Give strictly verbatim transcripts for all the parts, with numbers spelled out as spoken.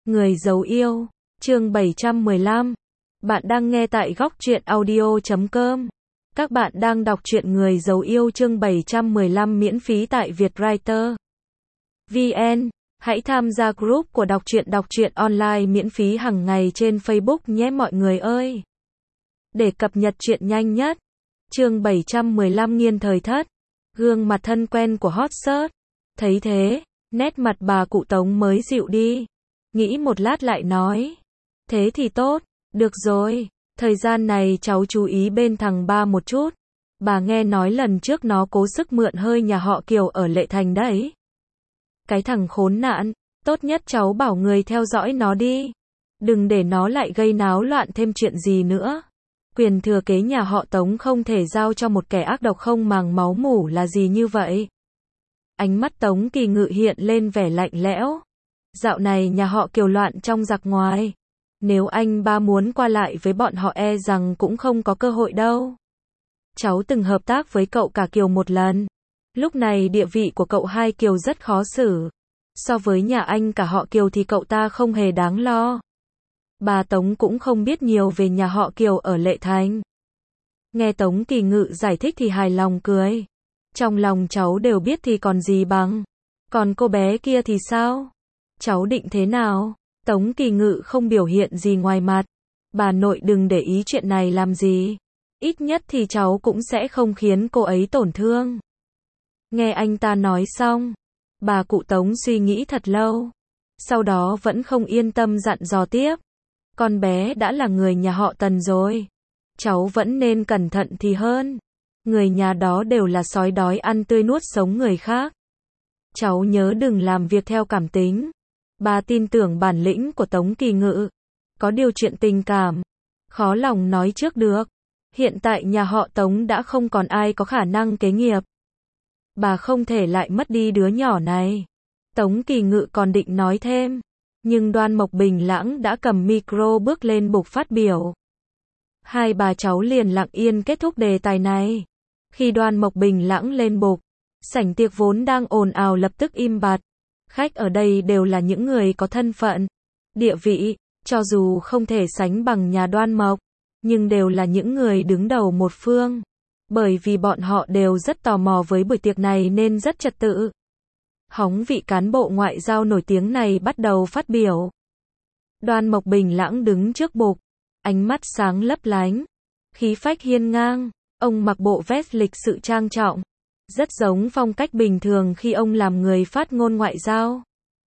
Người giấu yêu, chương bảy trăm mười lăm. Bạn đang nghe tại góc truyện audio chấm com. Các bạn đang đọc truyện Người giấu yêu chương bảy trăm mười lăm miễn phí tại Vietwriter vê en. Hãy tham gia group của đọc truyện đọc truyện online miễn phí hàng ngày trên Facebook nhé mọi người ơi. Để cập nhật truyện nhanh nhất. Chương bảy trăm mười lăm Nghiên thời thất. Gương mặt thân quen của hot search. Thấy thế, nét mặt bà cụ Tống mới dịu đi. Nghĩ một lát lại nói. Thế thì tốt, được rồi, thời gian này cháu chú ý bên thằng ba một chút. Bà nghe nói lần trước nó cố sức mượn hơi nhà họ Kiều ở Lệ Thành đấy. Cái thằng khốn nạn, tốt nhất cháu bảo người theo dõi nó đi. Đừng để nó lại gây náo loạn thêm chuyện gì nữa. Quyền thừa kế nhà họ Tống không thể giao cho một kẻ ác độc không màng máu mủ là gì như vậy. Ánh mắt Tống Kỳ Ngự hiện lên vẻ lạnh lẽo. Dạo này nhà họ Kiều loạn trong giặc ngoài. Nếu anh ba muốn qua lại với bọn họ e rằng cũng không có cơ hội đâu. Cháu từng hợp tác với cậu cả Kiều một lần. Lúc này địa vị của cậu hai Kiều rất khó xử. So với nhà anh cả họ Kiều thì cậu ta không hề đáng lo. Bà Tống cũng không biết nhiều về nhà họ Kiều ở Lệ Thành. Nghe Tống Kỳ Ngự giải thích thì hài lòng cười. Trong lòng cháu đều biết thì còn gì bằng. Còn cô bé kia thì sao? Cháu định thế nào? Tống Kỳ Ngự không biểu hiện gì ngoài mặt. Bà nội đừng để ý chuyện này làm gì. Ít nhất thì cháu cũng sẽ không khiến cô ấy tổn thương. Nghe anh ta nói xong, bà cụ Tống suy nghĩ thật lâu. Sau đó vẫn không yên tâm dặn dò tiếp. Con bé đã là người nhà họ Tần rồi. Cháu vẫn nên cẩn thận thì hơn. Người nhà đó đều là sói đói ăn tươi nuốt sống người khác. Cháu nhớ đừng làm việc theo cảm tính. Bà tin tưởng bản lĩnh của Tống Kỳ Ngự. Có điều chuyện tình cảm, khó lòng nói trước được. Hiện tại nhà họ Tống đã không còn ai có khả năng kế nghiệp. Bà không thể lại mất đi đứa nhỏ này. Tống Kỳ Ngự còn định nói thêm. Nhưng Đoan Mộc Bình Lãng đã cầm micro bước lên bục phát biểu. Hai bà cháu liền lặng yên kết thúc đề tài này. Khi Đoan Mộc Bình Lãng lên bục, sảnh tiệc vốn đang ồn ào lập tức im bặt. Khách ở đây đều là những người có thân phận, địa vị, cho dù không thể sánh bằng nhà Đoan Mộc, nhưng đều là những người đứng đầu một phương. Bởi vì bọn họ đều rất tò mò với buổi tiệc này nên rất trật tự. Hóng vị cán bộ ngoại giao nổi tiếng này bắt đầu phát biểu. Đoan Mộc Bình Lãng đứng trước bục, ánh mắt sáng lấp lánh, khí phách hiên ngang, ông mặc bộ vest lịch sự trang trọng. Rất giống phong cách bình thường khi ông làm người phát ngôn ngoại giao.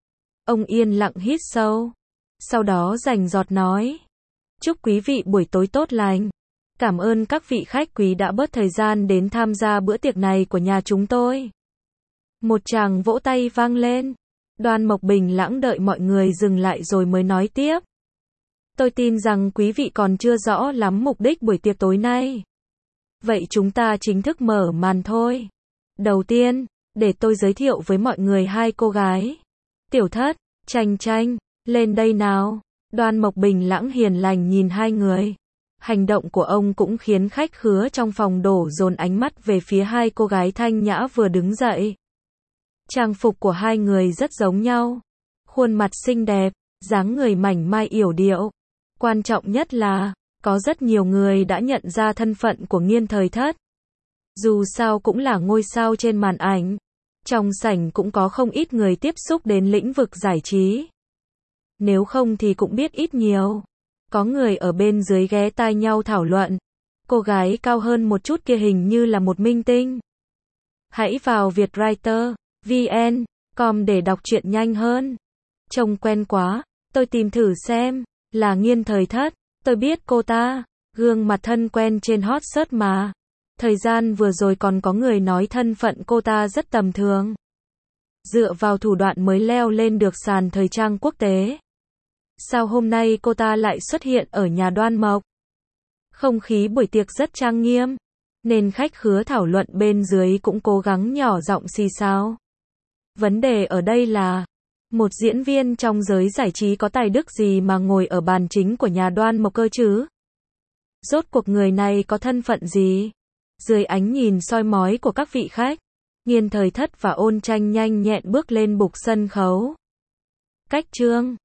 Ông yên lặng hít sâu. Sau đó rành rọt nói. Chúc quý vị buổi tối tốt lành. Cảm ơn các vị khách quý đã bớt thời gian đến tham gia bữa tiệc này của nhà chúng tôi. Một tràng vỗ tay vang lên. Đoan Mộc Bình Lãng đợi mọi người dừng lại rồi mới nói tiếp. Tôi tin rằng quý vị còn chưa rõ lắm mục đích buổi tiệc tối nay. Vậy chúng ta chính thức mở màn thôi. Đầu tiên, để tôi giới thiệu với mọi người hai cô gái. Tiểu Thất, Tranh Tranh, lên đây nào. Đoan Mộc Bình Lãng hiền lành nhìn hai người. Hành động của ông cũng khiến khách khứa trong phòng đổ dồn ánh mắt về phía hai cô gái thanh nhã vừa đứng dậy. Trang phục của hai người rất giống nhau. Khuôn mặt xinh đẹp, dáng người mảnh mai yểu điệu. Quan trọng nhất là, có rất nhiều người đã nhận ra thân phận của Nghiên thời thất. Dù sao cũng là ngôi sao trên màn ảnh. Trong sảnh cũng có không ít người tiếp xúc đến lĩnh vực giải trí. Nếu không thì cũng biết ít nhiều. Có người ở bên dưới ghé tai nhau thảo luận. Cô gái cao hơn một chút kia hình như là một minh tinh. Hãy vào Vietwriter vê en com để đọc truyện nhanh hơn. Trông quen quá, tôi tìm thử xem. Là Nghiên thời thất, tôi biết cô ta. Gương mặt thân quen trên hot search mà. Thời gian vừa rồi còn có người nói thân phận cô ta rất tầm thường. Dựa vào thủ đoạn mới leo lên được sàn thời trang quốc tế. Sao hôm nay cô ta lại xuất hiện ở nhà Đoan Mộc? Không khí buổi tiệc rất trang nghiêm, nên khách khứa thảo luận bên dưới cũng cố gắng nhỏ giọng xì xào. Vấn đề ở đây là, một diễn viên trong giới giải trí có tài đức gì mà ngồi ở bàn chính của nhà Đoan Mộc cơ chứ? Rốt cuộc người này có thân phận gì? Dưới ánh nhìn soi mói của các vị khách, Nghiên thời thất và Ôn Tranh nhanh nhẹn bước lên bục sân khấu. Cách chương